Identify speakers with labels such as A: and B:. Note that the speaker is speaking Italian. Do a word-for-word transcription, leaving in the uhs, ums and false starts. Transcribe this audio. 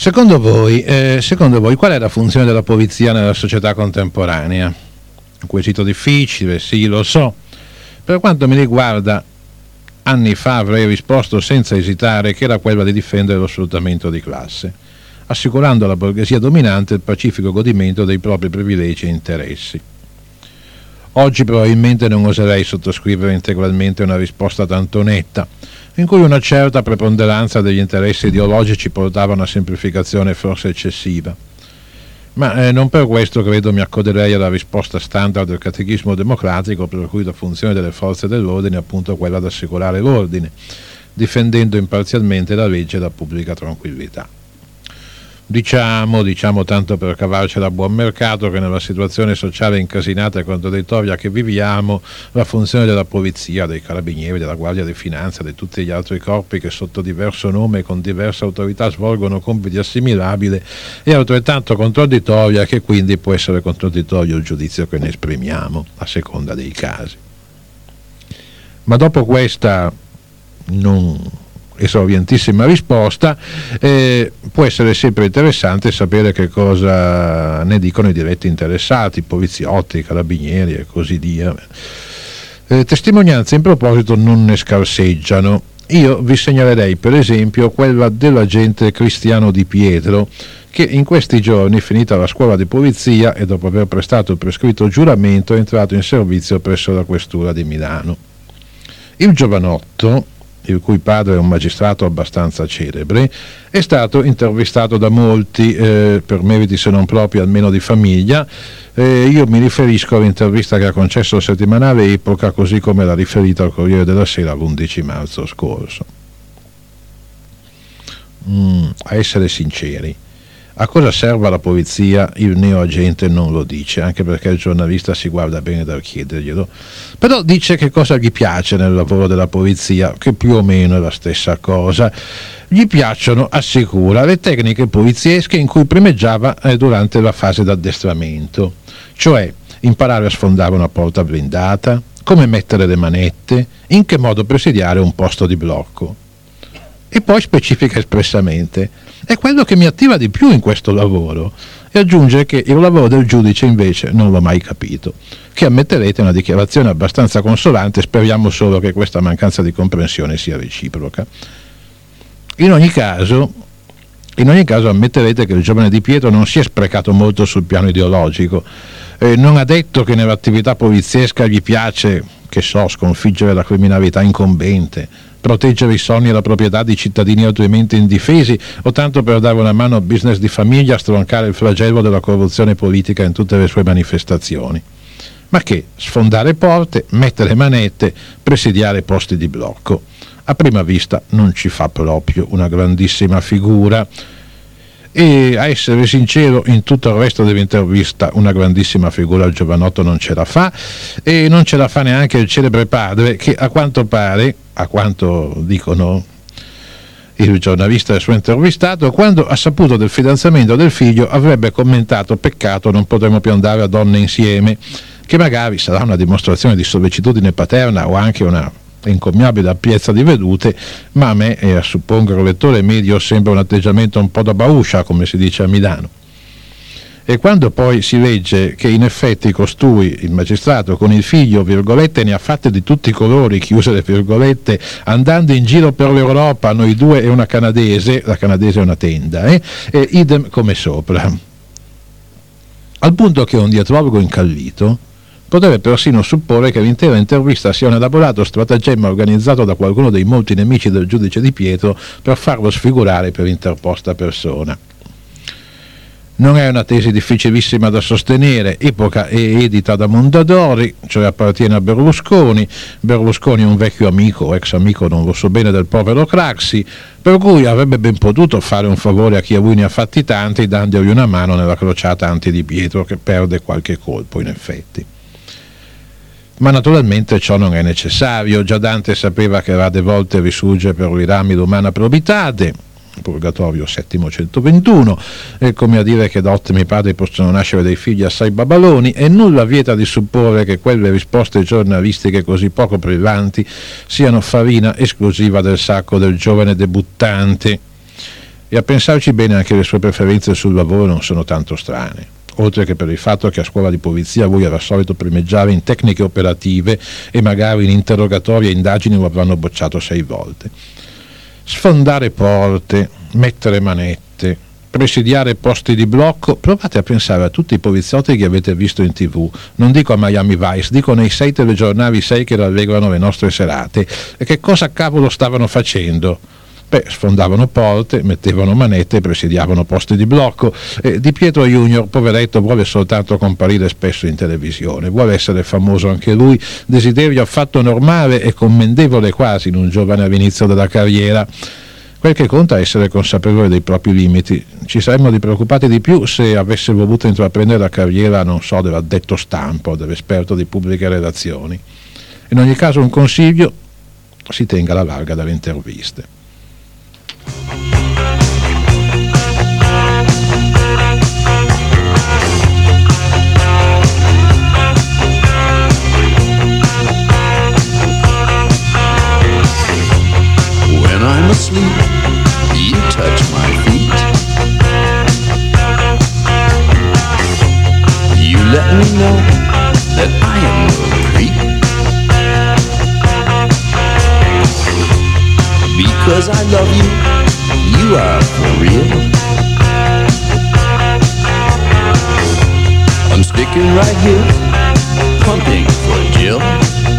A: Secondo voi, eh, secondo voi qual è la funzione della polizia nella società contemporanea? Un quesito difficile, sì, lo so. Per quanto mi riguarda, anni fa avrei risposto senza esitare che era quella di difendere lo sfruttamento di classe, assicurando alla borghesia dominante il pacifico godimento dei propri privilegi e interessi. Oggi probabilmente non oserei sottoscrivere integralmente una risposta tanto netta, in cui una certa preponderanza degli interessi ideologici portava a una semplificazione forse eccessiva. Ma eh, non per questo credo mi accoderei alla risposta standard del catechismo democratico, per cui la funzione delle forze dell'ordine è appunto quella di assicurare l'ordine, difendendo imparzialmente la legge e la pubblica tranquillità. Diciamo, diciamo tanto per cavarcela a buon mercato, che nella situazione sociale incasinata e contraddittoria che viviamo, la funzione della polizia, dei carabinieri, della guardia di finanza, di tutti gli altri corpi che sotto diverso nome e con diverse autorità svolgono compiti assimilabili, è altrettanto contraddittoria, che quindi può essere contraddittorio il giudizio che ne esprimiamo, a seconda dei casi. Ma dopo questa non esaurientissima risposta, eh, può essere sempre interessante sapere che cosa ne dicono i diretti interessati, i poliziotti, i carabinieri e così via. Eh, testimonianze in proposito non ne scarseggiano. Io vi segnalerei per esempio quella dell'agente Cristiano Di Pietro, che in questi giorni, finita la scuola di polizia e dopo aver prestato il prescritto giuramento, è entrato in servizio presso la questura di Milano. Il giovanotto, il cui padre è un magistrato abbastanza celebre, è stato intervistato da molti, eh, per meriti se non proprio almeno di famiglia. Eh, io mi riferisco all'intervista che ha concesso il settimanale Epoca, così come l'ha riferita al Corriere della Sera l'undici marzo scorso. Mm, a essere sinceri, a cosa serve la polizia il neoagente non lo dice, anche perché il giornalista si guarda bene dal chiederglielo, però dice che cosa gli piace nel lavoro della polizia, che più o meno è la stessa cosa. Gli piacciono, assicura, le tecniche poliziesche in cui primeggiava eh, durante la fase d'addestramento, cioè imparare a sfondare una porta blindata, come mettere le manette, in che modo presidiare un posto di blocco. E poi specifica espressamente: è quello che mi attiva di più in questo lavoro, e aggiunge che il lavoro del giudice invece non l'ho mai capito, che ammetterete è una dichiarazione abbastanza consolante. Speriamo solo che questa mancanza di comprensione sia reciproca. In ogni caso, in ogni caso ammetterete che il giovane Di Pietro non si è sprecato molto sul piano ideologico, eh, non ha detto che nell'attività poliziesca gli piace, che so, sconfiggere la criminalità incombente, proteggere i sonni e la proprietà di cittadini altrimenti indifesi, o tanto per dare una mano al business di famiglia, stroncare il flagello della corruzione politica in tutte le sue manifestazioni. Ma che sfondare porte, mettere manette, presidiare posti di blocco, a prima vista non ci fa proprio una grandissima figura. E a essere sincero, in tutto il resto dell'intervista una grandissima figura il giovanotto non ce la fa, e non ce la fa neanche il celebre padre, che a quanto pare, a quanto dicono il giornalista e il suo intervistato, quando ha saputo del fidanzamento del figlio avrebbe commentato: peccato, non potremo più andare a donne insieme, che magari sarà una dimostrazione di sollecitudine paterna o anche una incommiabile ampiezza di vedute, ma a me, e a suppongo il lettore medio, sembra un atteggiamento un po' da bauscia, come si dice a Milano. E quando poi si legge che in effetti costui, il magistrato, con il figlio, virgolette, ne ha fatte di tutti i colori, chiuse le virgolette, andando in giro per l'Europa, noi due e una canadese, la canadese è una tenda, eh? E idem come sopra. Al punto che un dietrologo incallito potrebbe persino supporre che l'intera intervista sia un elaborato stratagemma organizzato da qualcuno dei molti nemici del giudice Di Pietro per farlo sfigurare per interposta persona. Non è una tesi difficilissima da sostenere. Epoca è edita da Mondadori, cioè appartiene a Berlusconi. Berlusconi è un vecchio amico, ex amico non lo so bene, del povero Craxi, per cui avrebbe ben potuto fare un favore a chi a lui ne ha fatti tanti, dandogli una mano nella crociata anti Di Pietro, che perde qualche colpo in effetti. Ma naturalmente ciò non è necessario. Già Dante sapeva che rade volte risurge per i rami l'umana probitate, Purgatorio settimo centoventuno, è come a dire che da ottimi padri possono nascere dei figli assai babaloni, e nulla vieta di supporre che quelle risposte giornalistiche così poco brillanti siano farina esclusiva del sacco del giovane debuttante. E a pensarci bene anche le sue preferenze sul lavoro non sono tanto strane, oltre che per il fatto che a scuola di polizia lui era solito primeggiare in tecniche operative e magari in interrogatori e indagini lo avranno bocciato sei volte. Sfondare porte, mettere manette, presidiare posti di blocco, provate a pensare a tutti i poliziotti che avete visto in tv, non dico a Miami Vice, dico nei sei telegiornali sei che rallegrano le nostre serate, e che cosa cavolo stavano facendo? Beh, sfondavano porte, mettevano manette e presidiavano posti di blocco. Eh, Di Pietro Junior, poveretto, vuole soltanto comparire spesso in televisione, vuole essere famoso anche lui, desiderio affatto normale e commendevole quasi in un giovane all'inizio della carriera. Quel che conta è essere consapevole dei propri limiti. Ci saremmo di preoccupati di più se avesse voluto intraprendere la carriera, non so, dell'addetto stampa o dell'esperto di pubbliche relazioni. In ogni caso un consiglio: si tenga alla larga dalle interviste.
B: When I'm asleep, you touch my feet. You let me know that I am no creep. Because I love you, you are for real. I'm sticking right here, pumping for Jill.